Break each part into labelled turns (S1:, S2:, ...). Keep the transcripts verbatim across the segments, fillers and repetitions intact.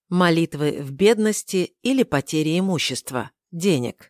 S1: Молитвы в бедности или потере имущества, денег.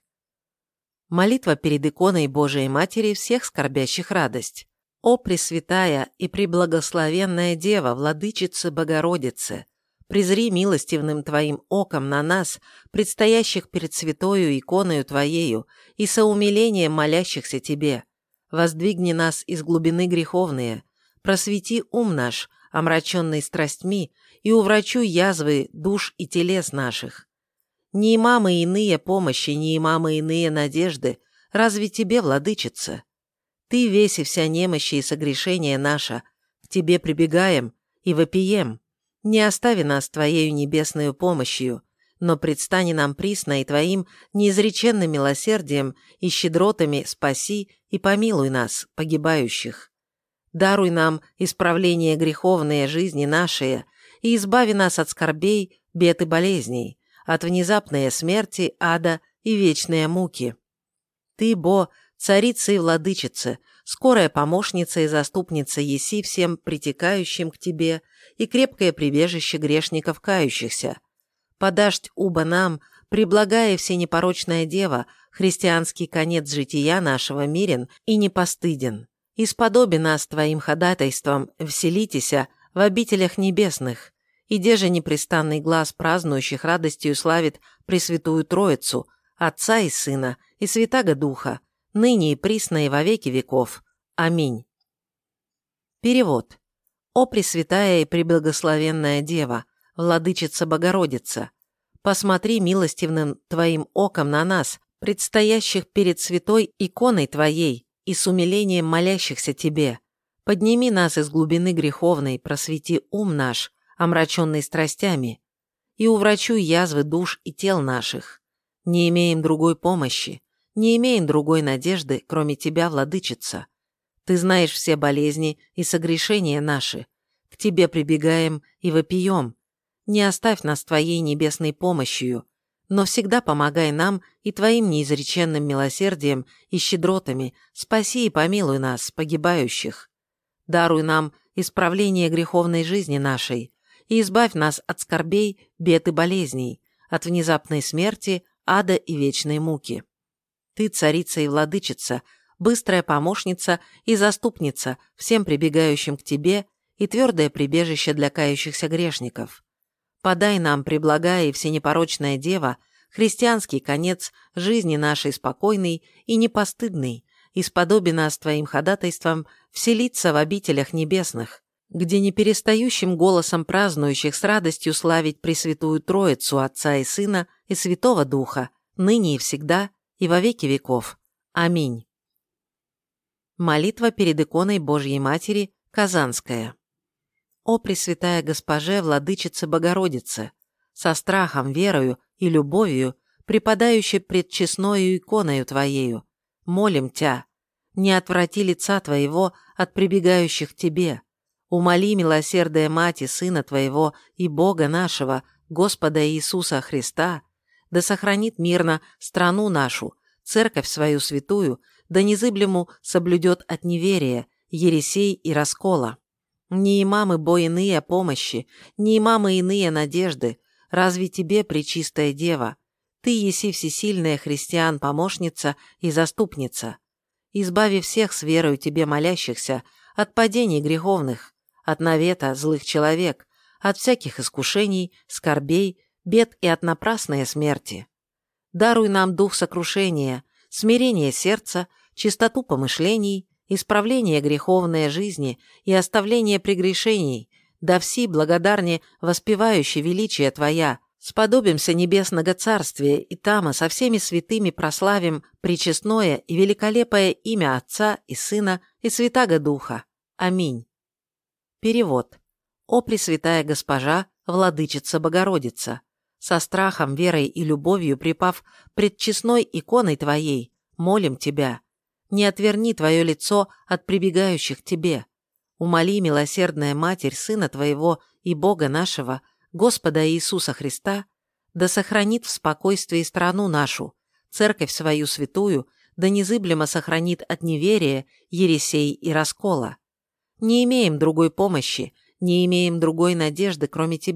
S1: Молитва перед иконой Божией Матери всех скорбящих радость. О Пресвятая и Преблагословенная Дева, Владычица Богородице, презри милостивным Твоим оком на нас, предстоящих перед святою иконою Твоею, и соумилением молящихся Тебе. Воздвигни нас из глубины греховные, просвети ум наш, омраченный страстьми, и уврачуй язвы душ и телес наших. Не имамы иные помощи, не имамы иные надежды, разве Тебе, Владычица? Ты весь и вся немощи и согрешения наша, к Тебе прибегаем и вопием. Не остави нас Твоею небесною помощью, но предстани нам присно и Твоим неизреченным милосердием и щедротами спаси и помилуй нас, погибающих. Даруй нам исправление греховные жизни наши и избави нас от скорбей, бед и болезней, от внезапной смерти, ада и вечные муки. Ты, Бо, царица и владычица, скорая помощница и заступница еси всем притекающим к Тебе и крепкое прибежище грешников кающихся. Подашь уба нам, преблагая всенепорочная Дева, христианский конец жития нашего мирен и непостыден. Исподоби нас Твоим ходатайством, вселитеся в обителях небесных, и де же непрестанный глаз празднующих радостью славит Пресвятую Троицу, Отца и Сына, и Святаго Духа, ныне и присно и во веки веков. Аминь. Перевод. О Пресвятая и Преблагословенная Дева, Владычица Богородица, посмотри милостивным Твоим оком на нас, предстоящих перед святой иконой Твоей, и с умилением молящихся Тебе. Подними нас из глубины греховной, просвети ум наш, омраченный страстями, и уврачуй язвы душ и тел наших. Не имеем другой помощи, не имеем другой надежды, кроме Тебя, Владычица. Ты знаешь все болезни и согрешения наши. К Тебе прибегаем и вопием. Не оставь нас Твоей небесной помощью, но всегда помогай нам и Твоим неизреченным милосердием и щедротами, спаси и помилуй нас, погибающих. Даруй нам исправление греховной жизни нашей и избавь нас от скорбей, бед и болезней, от внезапной смерти, ада и вечной муки. Ты, царица и владычица, быстрая помощница и заступница всем прибегающим к Тебе и твердое прибежище для кающихся грешников. Подай нам, преблагая и всенепорочная Дева, христианский конец жизни нашей спокойной и непостыдной, и сподоби нас Твоим ходатайством вселиться в обителях небесных, где неперестающим голосом празднующих с радостью славить Пресвятую Троицу Отца и Сына и Святого Духа, ныне и всегда, и во веки веков. Аминь. Молитва перед иконой Божьей Матери, Казанская. О Пресвятая Госпоже, Владычице Богородице, со страхом, верою и любовью, преподающей пред честною иконою Твоею, молим Тя, не отврати лица Твоего от прибегающих к Тебе, умоли милосердие Мати Сына Твоего и Бога нашего, Господа Иисуса Христа, да сохранит мирно страну нашу, церковь свою святую, да незыблему соблюдет от неверия, ересей и раскола. Не имамы бо иные помощи, не имамы иные надежды, разве Тебе, Пречистая Дева? Ты еси всесильная христиан помощница и заступница. Избави всех с верою Тебе молящихся от падений греховных, от навета злых человек, от всяких искушений, скорбей, бед и от напрасной смерти. Даруй нам дух сокрушения, смирение сердца, чистоту помышлений, исправление греховной жизни и оставление прегрешений, да все благодарне воспевающие величие Твоя, сподобимся небесного царствия и тама со всеми святыми прославим пречестное и великолепое имя Отца и Сына и Святаго Духа. Аминь. Перевод. О Пресвятая Госпожа, Владычица Богородица, со страхом, верой и любовью припав пред честной иконой Твоей, молим Тебя, не отверни Твое лицо от прибегающих к Тебе. Умоли, милосердная Матерь Сына Твоего и Бога нашего, Господа Иисуса Христа, да сохранит в спокойствии страну нашу, церковь свою святую, да незыблемо сохранит от неверия, ересей и раскола. Не имеем другой помощи, не имеем другой надежды, кроме Тебя,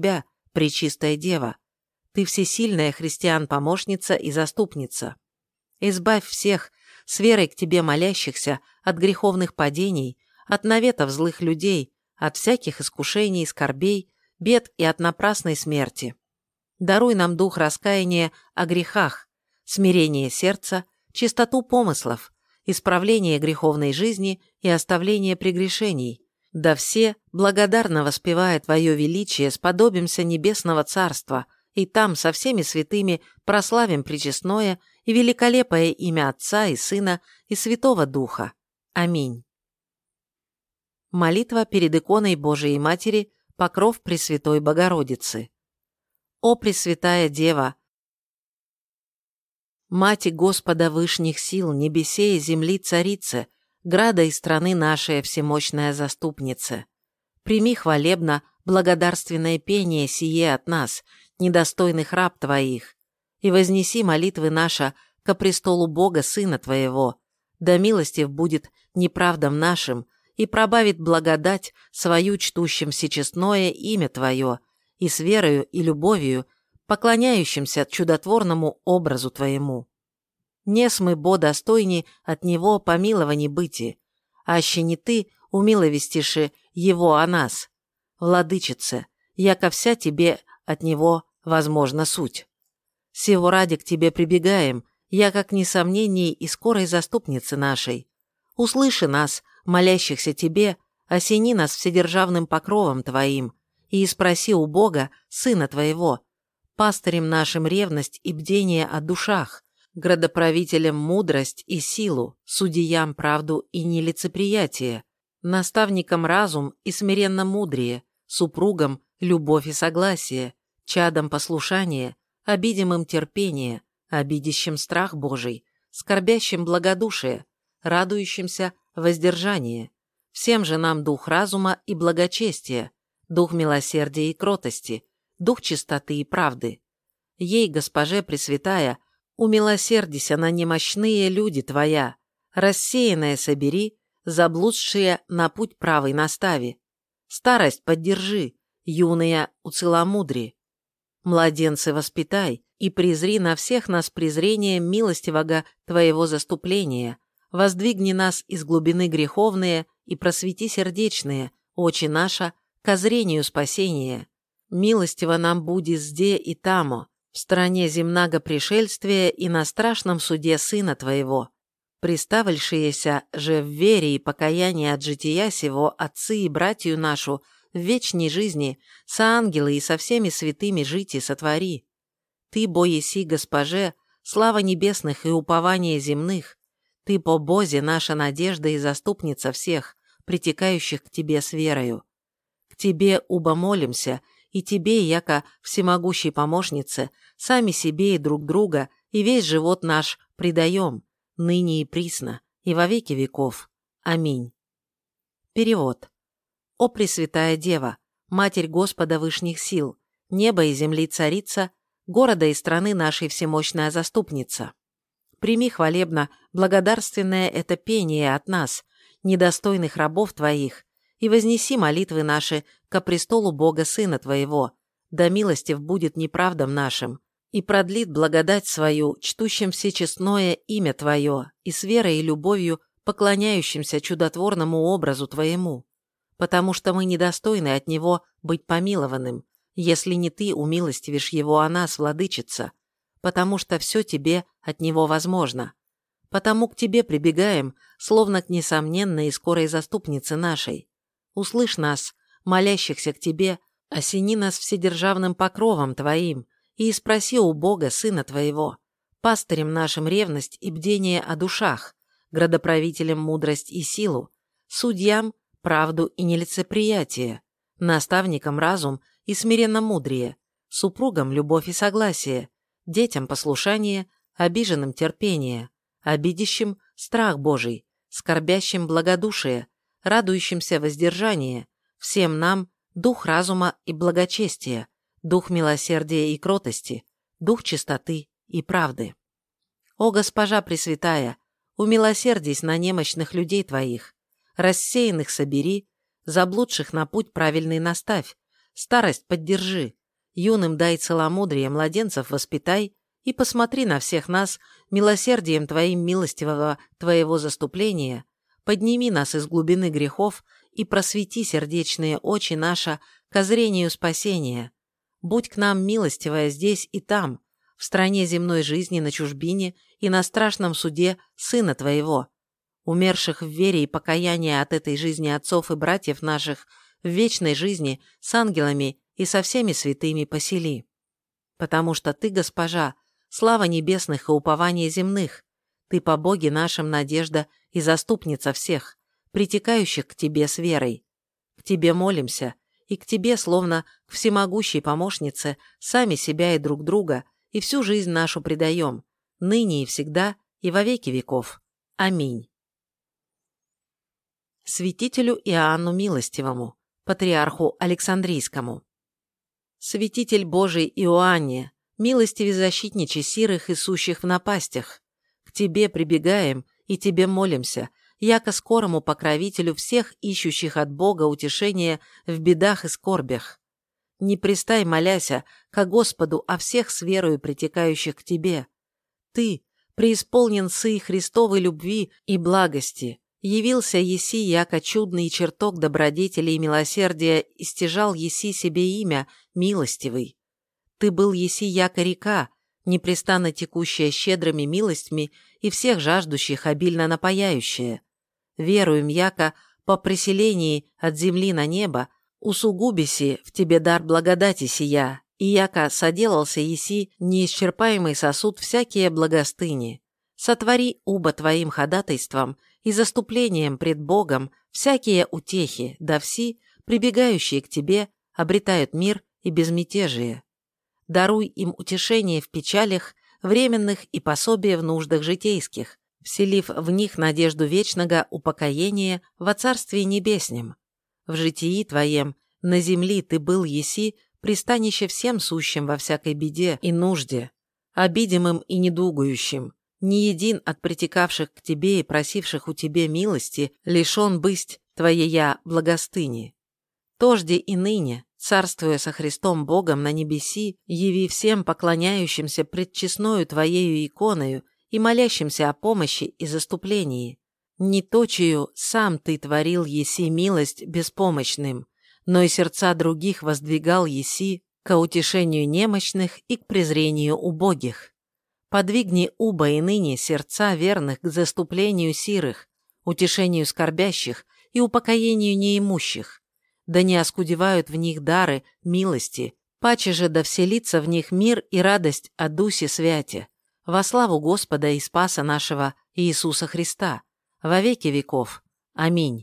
S1: Пречистая Дева, Ты всесильная христиан-помощница и заступница. Избавь всех с верой к Тебе молящихся от греховных падений, от наветов злых людей, от всяких искушений, скорбей, бед и от напрасной смерти. Даруй нам дух раскаяния о грехах, смирение сердца, чистоту помыслов, исправление греховной жизни и оставление прегрешений. Да все, благодарно воспевая Твое величие, сподобимся небесного царства, и там со всеми святыми прославим пречестное и великолепое имя Отца и Сына и Святого Духа. Аминь. Молитва перед иконой Божией Матери, покров Пресвятой Богородицы. О Пресвятая Дева, Мати Господа вышних сил, небесе и земли царице, града и страны нашей всемощная заступнице, прими хвалебно благодарственное пение сие от нас, недостойных раб Твоих, и вознеси молитвы наша ко престолу Бога Сына Твоего, да милостив будет неправдам нашим, и пробавит благодать свою чтущим всечестное имя Твое, и с верою и любовью, поклоняющимся чудотворному образу Твоему. Нес мы, бо достойни от Него помилований быти, аще не Ты умиловестиши Его о нас. Владычице, яко вся Тебе от Него возможна суть. Сего ради к Тебе прибегаем, яко к несомненней и скорой заступнице нашей. Услыши нас, молящихся Тебе, осени нас вседержавным покровом Твоим, и спроси у Бога, Сына Твоего, пастырем нашим ревность и бдение о душах, градоправителям мудрость и силу, судьям правду и нелицеприятие, наставникам разум и смиренно мудрее, супругам любовь и согласие, чадам послушание, обидимым терпение, обидящим страх Божий, скорбящим благодушие, радующимся воздержание, всем же нам дух разума и благочестия, дух милосердия и кротости, дух чистоты и правды. Ей, Госпоже Пресвятая, умилосердися на немощные люди Твоя, рассеянное собери, заблудшие на путь правый настави. Старость поддержи, юные уцеломудри. Младенцы воспитай, и презри на всех нас презрением милостивого Твоего заступления, воздвигни нас из глубины греховные и просвети сердечные, очи наша, ко зрению спасения. Милостиво нам буди зде и тамо, в стране земнаго пришельствия и на страшном суде Сына Твоего. Приставальшиеся же в вере и покаянии от жития сего отцы и братью нашу в вечной жизни со ангелы и со всеми святыми жити сотвори. Ты, бо еси, Госпоже, слава небесных и упование земных, Ты, по Бозе, наша надежда и заступница всех, притекающих к Тебе с верою. К Тебе убо молимся, и Тебе, яко всемогущей помощнице, сами себе и друг друга, и весь живот наш предаем, ныне и присно, и во веки веков. Аминь. Перевод. О Пресвятая Дева, Матерь Господа вышних сил, неба и земли царица, города и страны нашей всемощная заступница. Прими хвалебно благодарственное это пение от нас, недостойных рабов Твоих, и вознеси молитвы наши ко престолу Бога Сына Твоего, да милостив будет неправдам нашим, и продлит благодать свою, чтущим всечестное имя Твое, и с верой и любовью поклоняющимся чудотворному образу Твоему, потому что мы недостойны от Него быть помилованным, если не Ты умилостивишь Его о нас, Владычица, потому что все Тебе от Него возможно. Потому к Тебе прибегаем, словно к несомненной и скорой заступнице нашей. Услышь нас, молящихся к Тебе, осени нас вседержавным покровом Твоим, и спроси у Бога, Сына Твоего, пастырем нашим ревность и бдение о душах, градоправителем мудрость и силу, судьям правду и нелицеприятие, наставникам разум и смиренно мудрее, супругам любовь и согласие, детям послушание, обиженным терпение, обидящим страх Божий, скорбящим благодушие, радующимся воздержание, всем нам дух разума и благочестия, дух милосердия и кротости, дух чистоты и правды. О Госпожа Пресвятая, умилосердись на немощных людей Твоих, рассеянных собери, заблудших на путь правильный наставь, старость поддержи, юным дай целомудрие, младенцев воспитай, и посмотри на всех нас милосердием Твоим милостивого Твоего заступления, подними нас из глубины грехов и просвети сердечные очи наши ко зрению спасения. Будь к нам милостивая здесь и там, в стране земной жизни, на чужбине и на страшном суде Сына Твоего, умерших в вере и покаянии от этой жизни отцов и братьев наших, в вечной жизни с ангелами и со всеми святыми посели. Потому что Ты, Госпожа, слава небесных и упование земных, Ты по Боге нашим надежда и заступница всех, притекающих к Тебе с верой. К Тебе молимся, и к Тебе, словно к всемогущей помощнице, сами себя и друг друга, и всю жизнь нашу предаем, ныне и всегда, и во веки веков. Аминь. Святителю Иоанну Милостивому, патриарху Александрийскому. Святитель Божий Иоанне, милостиви защитничи сирых и сущих в напастях, к Тебе прибегаем и Тебе молимся, яко скорому покровителю всех ищущих от Бога утешения в бедах и скорбях. Не пристай, моляся, ко Господу о всех с верою притекающих к Тебе. Ты, преисполнен сый Христовой любви и благости, явился еси, яко чудный чертог добродетели и милосердия, и стяжал еси себе имя, милостивый. Ты был еси, яко река, непрестанно текущая щедрыми милостями и всех жаждущих обильно напояющая. Веруем, яко по преселении от земли на небо усугубиси в Тебе дар благодати сия, и яко соделался еси неисчерпаемый сосуд всякие благостыни. Сотвори уба Твоим ходатайством и заступлением пред Богом всякие утехи, да все, прибегающие к Тебе, обретают мир и безмятежие. Даруй им утешение в печалях, временных и пособие в нуждах житейских, вселив в них надежду вечного упокоения во Царстве Небеснем. В житии Твоем на земли Ты был еси пристанище всем сущим во всякой беде и нужде, обидимым и недугующим. Ни един от притекавших к Тебе и просивших у Тебе милости лишен бысть Твоея благостыни. Тожде и ныне, царствуя со Христом Богом на небеси, яви всем поклоняющимся пред честною Твоею иконою и молящимся о помощи и заступлении. Не точию сам Ты творил еси милость беспомощным, но и сердца других воздвигал еси ко утешению немощных и к презрению убогих. Подвигни уба и ныне сердца верных к заступлению сирых, утешению скорбящих и упокоению неимущих. Да не оскудевают в них дары милости, паче же да вселится в них мир и радость о Дусе Святе, во славу Господа и Спаса нашего Иисуса Христа, во веки веков. Аминь.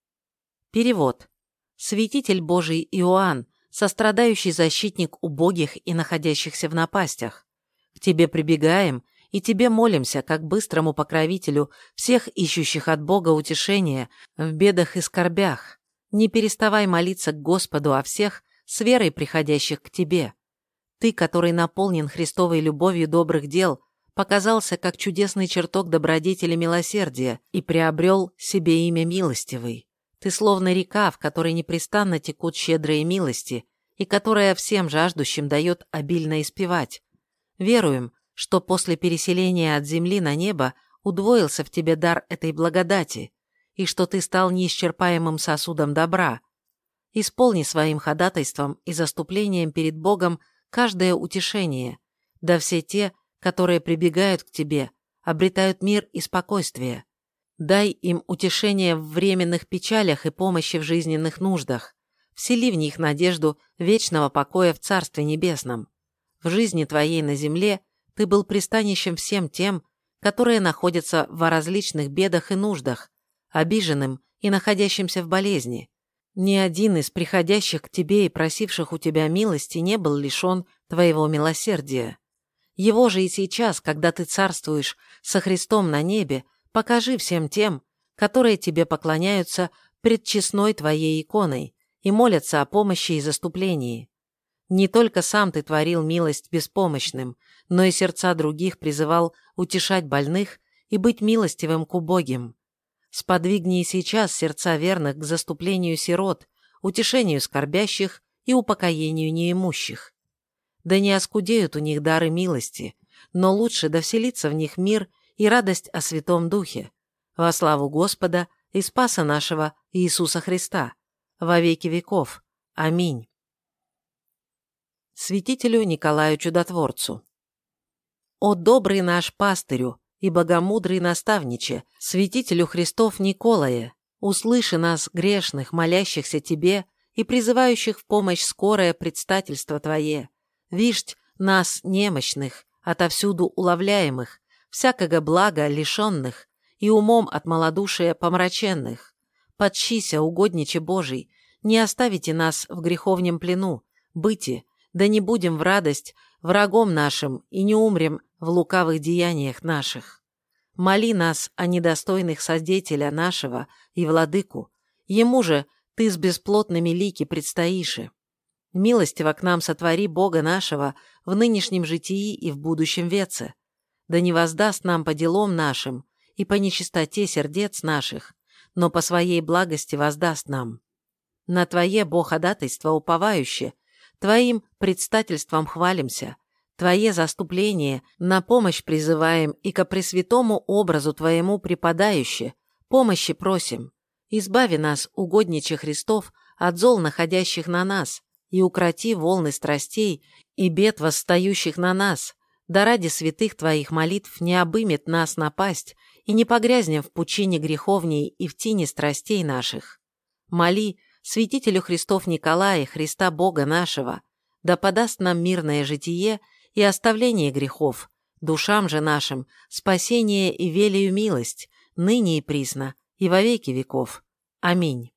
S1: Перевод. Святитель Божий Иоанн, сострадающий защитник убогих и находящихся в напастях. К Тебе прибегаем и Тебе молимся, как быстрому покровителю всех ищущих от Бога утешения в бедах и скорбях. Не переставай молиться к Господу о всех с верой приходящих к Тебе. Ты, который наполнен Христовой любовью добрых дел, показался как чудесный чертог добродетели милосердия и приобрел себе имя милостивый. Ты словно река, в которой непрестанно текут щедрые милости и которая всем жаждущим дает обильно испевать. Веруем, что после переселения от земли на небо удвоился в тебе дар этой благодати, и что ты стал неисчерпаемым сосудом добра. Исполни своим ходатайством и заступлением перед Богом каждое утешение, да все те, которые прибегают к тебе, обретают мир и спокойствие. Дай им утешение в временных печалях и помощи в жизненных нуждах. Всели в них надежду вечного покоя в Царстве Небесном. В жизни твоей на земле ты был пристанищем всем тем, которые находятся во различных бедах и нуждах, обиженным и находящимся в болезни. Ни один из приходящих к тебе и просивших у тебя милости не был лишен твоего милосердия. Его же и сейчас, когда ты царствуешь со Христом на небе, покажи всем тем, которые тебе поклоняются пред честной твоей иконой и молятся о помощи и заступлении. Не только сам ты творил милость беспомощным, но и сердца других призывал утешать больных и быть милостивым к убогим. Сподвигни и сейчас сердца верных к заступлению сирот, утешению скорбящих и упокоению неимущих. да не оскудеют у них дары милости, но лучше да вселится в них мир и радость о Святом Духе, во славу Господа и Спаса нашего Иисуса Христа, во веки веков. Аминь. Святителю Николаю Чудотворцу. О добрый наш пастырю и богомудрый наставниче, святителю Христов Николае, услыши нас, грешных, молящихся Тебе и призывающих в помощь скорое предстательство Твое, вишть нас, немощных, отовсюду уловляемых, всякого блага лишенных и умом от малодушия помраченных. Подщися, угодниче Божий, не оставите нас в греховнем плену, быти, да не будем в радость врагом нашим и не умрем в лукавых деяниях наших. Моли нас о недостойных содетеля нашего и владыку, ему же ты с бесплотными лики предстоиши. Милостиво к нам сотвори Бога нашего в нынешнем житии и в будущем веце, да не воздаст нам по делам нашим и по нечистоте сердец наших, но по своей благости воздаст нам. На Твое, Бог, ходатайство уповающе, Твоим предстательством хвалимся, Твое заступление на помощь призываем и ко пресвятому образу Твоему преподающе, помощи просим. Избави нас, угодниче Христов, от зол, находящих на нас, и укроти волны страстей и бед, восстающих на нас, да ради святых Твоих молитв не обымет нас напасть и не погрязнем в пучине греховней и в тени страстей наших. Моли святителю Христов Николая, Христа Бога нашего, да подаст нам мирное житие и оставление грехов, душам же нашим спасение и велию милость, ныне и присно, и во веки веков. Аминь.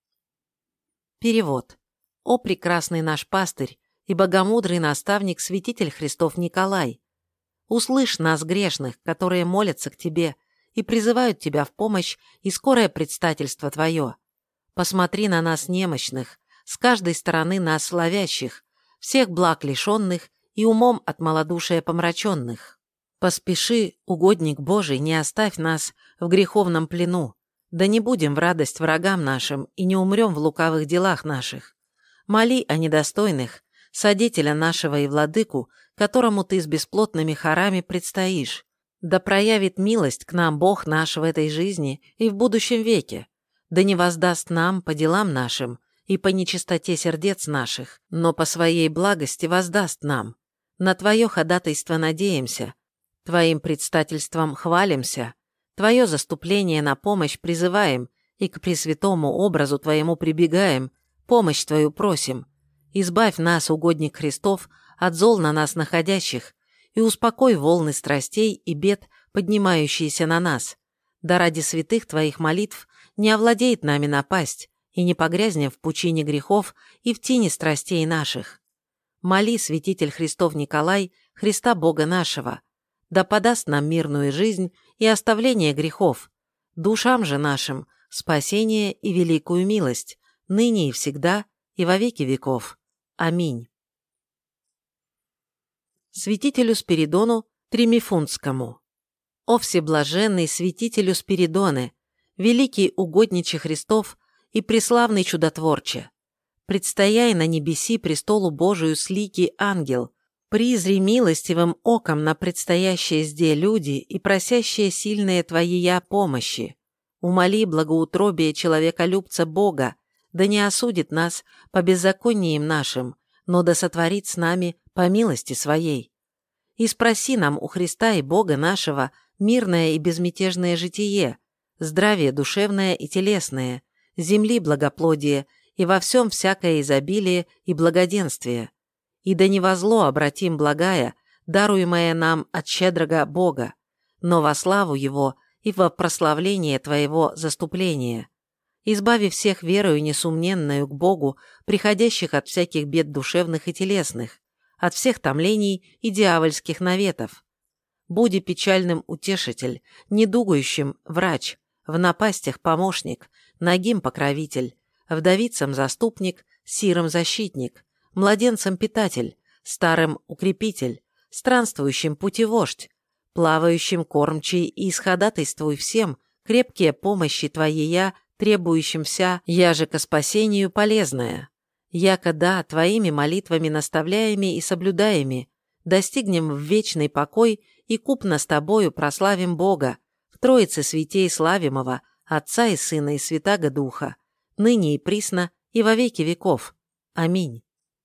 S1: Перевод. О прекрасный наш пастырь и богомудрый наставник святитель Христов Николай! Услышь нас, грешных, которые молятся к Тебе и призывают Тебя в помощь и скорое предстательство Твое. Посмотри на нас, немощных, с каждой стороны нас славящих, всех благ лишенных и умом от малодушия помраченных. Поспеши, угодник Божий, не оставь нас в греховном плену, да не будем в радость врагам нашим и не умрем в лукавых делах наших. Моли о недостойных, содетеля нашего и владыку, которому ты с бесплотными хорами предстоишь, да проявит милость к нам Бог наш в этой жизни и в будущем веке, да не воздаст нам по делам нашим и по нечистоте сердец наших, но по своей благости воздаст нам. На Твое ходатайство надеемся, Твоим предстательством хвалимся, Твое заступление на помощь призываем и к пресвятому образу Твоему прибегаем, помощь Твою просим. Избавь нас, угодник Христов, от зол на нас находящих, и успокой волны страстей и бед, поднимающиеся на нас. Да ради святых Твоих молитв не овладеет нами напасть, и не погрязнем в пучине грехов и в тени страстей наших. Моли, святитель Христов Николай, Христа Бога нашего, да подаст нам мирную жизнь и оставление грехов, душам же нашим спасение и великую милость, ныне и всегда, и во веки веков. Аминь. Святителю Спиридону Тримифунтскому. О всеблаженный святителю Спиридоне, великий угодниче Христов и преславный чудотворче! Предстояй на небеси престолу Божию сликий ангел, призри милостивым оком на предстоящие сде люди и просящие сильные Твоея помощи. Умоли благоутробие человеколюбца Бога, да не осудит нас по беззакониям нашим, но да сотворит с нами по милости Своей. И спроси нам у Христа и Бога нашего мирное и безмятежное житие, здравие душевное и телесное, земли благоплодие и во всем всякое изобилие и благоденствие. И да не во зло обратим благая, даруемое нам от щедрого Бога, но во славу Его и во прославление Твоего заступления. Избави всех верою несумненную к Богу, приходящих от всяких бед душевных и телесных, от всех томлений и дьявольских наветов. Буди печальным утешитель, недугающим врач, в напастях помощник, нагим покровитель, вдовицам заступник, сиром защитник, младенцам питатель, старым укрепитель, странствующим путевождь, плавающим кормчий и исходатайствуй всем крепкие помощи Твоея, требующимся, яже ко спасению полезное. Яко да, Твоими молитвами наставляеми и соблюдаеми, достигнем в вечный покой и купно с тобою прославим Бога, в Троице святей славимого, Отца и Сына и Святаго Духа, ныне и присно и во веки веков. Аминь.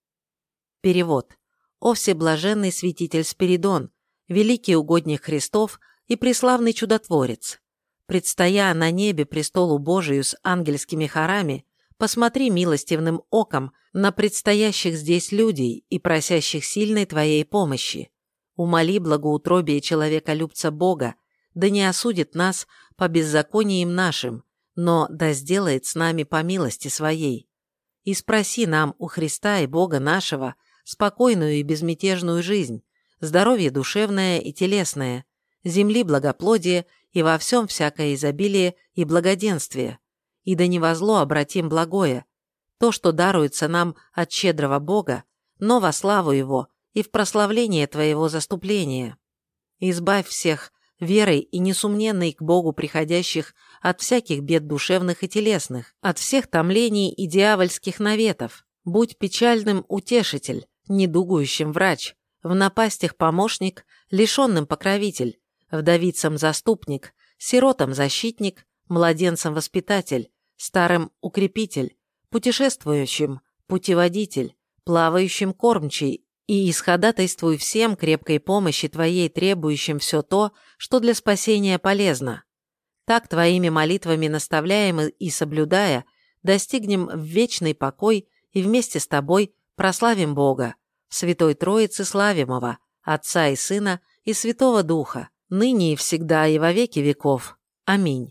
S1: Перевод. О всеблаженный святитель Спиридон, великий угодник Христов и преславный чудотворец! Предстоя на небе престолу Божию с ангельскими хорами, посмотри милостивым оком на предстоящих здесь людей и просящих сильной твоей помощи. Умоли благоутробие человеколюбца Бога, да не осудит нас по беззакониям нашим, но да сделает с нами по милости своей. И спроси нам у Христа и Бога нашего спокойную и безмятежную жизнь, здоровье душевное и телесное, земли благоплодие и во всем всякое изобилие и благоденствие, и да не во зло обратим благое, то, что даруется нам от щедрого Бога, но во славу Его и в прославление Твоего заступления. Избавь всех верой и несомненной к Богу приходящих от всяких бед душевных и телесных, от всех томлений и дьявольских наветов. Будь печальным утешитель, недугующим врач, в напастях помощник, лишенным покровитель, вдовицам заступник, сиротам защитник, младенцам воспитатель, старым укрепитель, путешествующим путеводитель, плавающим кормчий, и исходатайствуй всем крепкой помощи твоей, требующим все то, что для спасения полезно. Так твоими молитвами наставляем и соблюдая, достигнем в вечный покой и вместе с тобой прославим Бога, в Святой Троице славимого, Отца и Сына и Святого Духа, ныне и всегда и во веки веков. Аминь.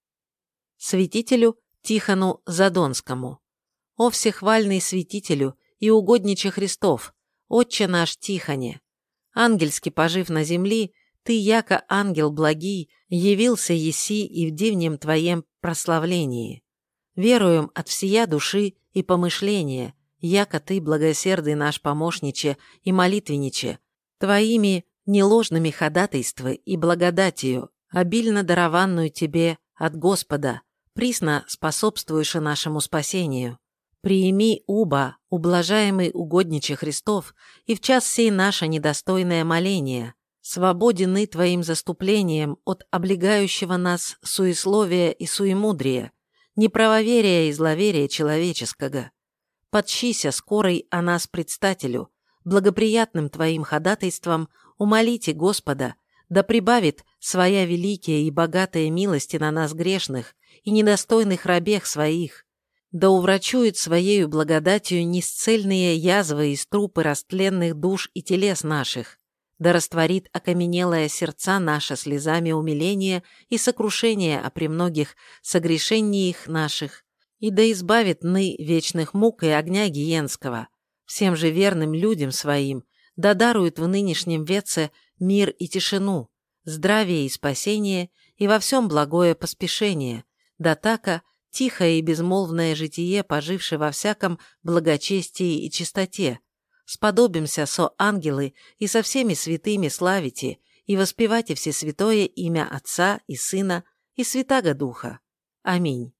S1: Святителю Тихону Задонскому. О всехвальный святителю и угодниче Христов, Отче наш Тихоне! Ангельски пожив на земли, ты, яко ангел благий, явился еси и в дивнем твоем прославлении. Веруем от всея души и помышления, яко ты, благосердый наш помощниче и молитвенниче, твоими неложными ходатайствы и благодатью, обильно дарованную тебе от Господа, присно способствуешь нашему спасению. Приими, уба, ублажаемый угодниче Христов, и в час сей наше недостойное моление, свободены твоим заступлением от облегающего нас суесловия и суемудрия, неправоверия и зловерия человеческого. Подщися скорой о нас предстателю, благоприятным твоим ходатайством умолите Господа, да прибавит своя великая и богатая милости на нас грешных и недостойных рабех своих, да уврачует своею благодатью несцельные язвы из трупы растленных душ и телес наших, да растворит окаменелое сердца наше слезами умиления и сокрушения о премногих согрешениях наших, и да избавит ны вечных мук и огня гиенского, всем же верным людям своим, да дарует в нынешнем веце мир и тишину, здравие и спасение, и во всем благое поспешение, да така тихое и безмолвное житие, пожившее во всяком благочестии и чистоте, сподобимся со ангелы и со всеми святыми славите и воспевайте всесвятое имя Отца и Сына и Святаго Духа. Аминь.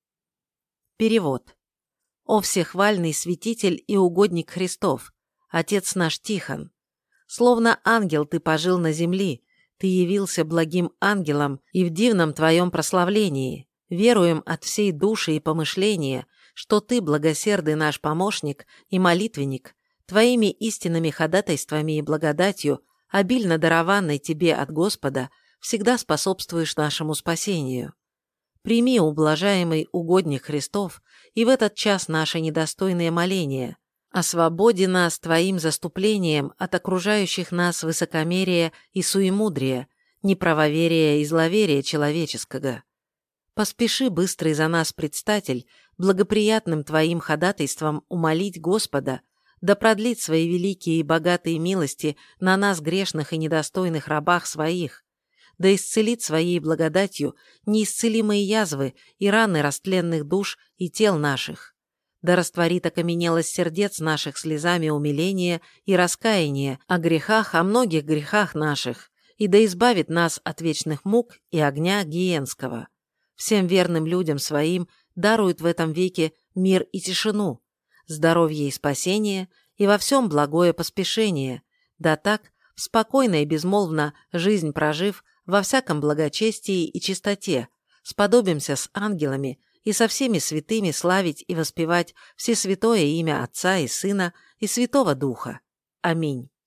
S1: Перевод. О всехвальный святитель и угодник Христов, Отец наш Тихон! Словно ангел ты пожил на земли, ты явился благим ангелом и в дивном твоем прославлении. Веруем от всей души и помышления, что ты, благосердый наш помощник и молитвенник, твоими истинными ходатайствами и благодатью, обильно дарованной тебе от Господа, всегда способствуешь нашему спасению. Прими, ублажаемый угодник Христов, и в этот час наше недостойное моление, освободи нас твоим заступлением от окружающих нас высокомерия и суемудрия, неправоверия и зловерия человеческого. Поспеши, быстрый за нас предстатель, благоприятным твоим ходатайством умолить Господа, да продлит свои великие и богатые милости на нас, грешных и недостойных рабах своих, да исцелит своей благодатью неисцелимые язвы и раны растленных душ и тел наших, да растворит окаменелость сердец наших слезами умиления и раскаяния о грехах, о многих грехах наших, и да избавит нас от вечных мук и огня гиенского. Всем верным людям своим дарует в этом веке мир и тишину, здоровье и спасение, и во всем благое поспешение, да так спокойно и безмолвно жизнь прожив, во всяком благочестии и чистоте, сподобимся с ангелами и со всеми святыми славить и воспевать всесвятое имя Отца и Сына и Святого Духа. Аминь.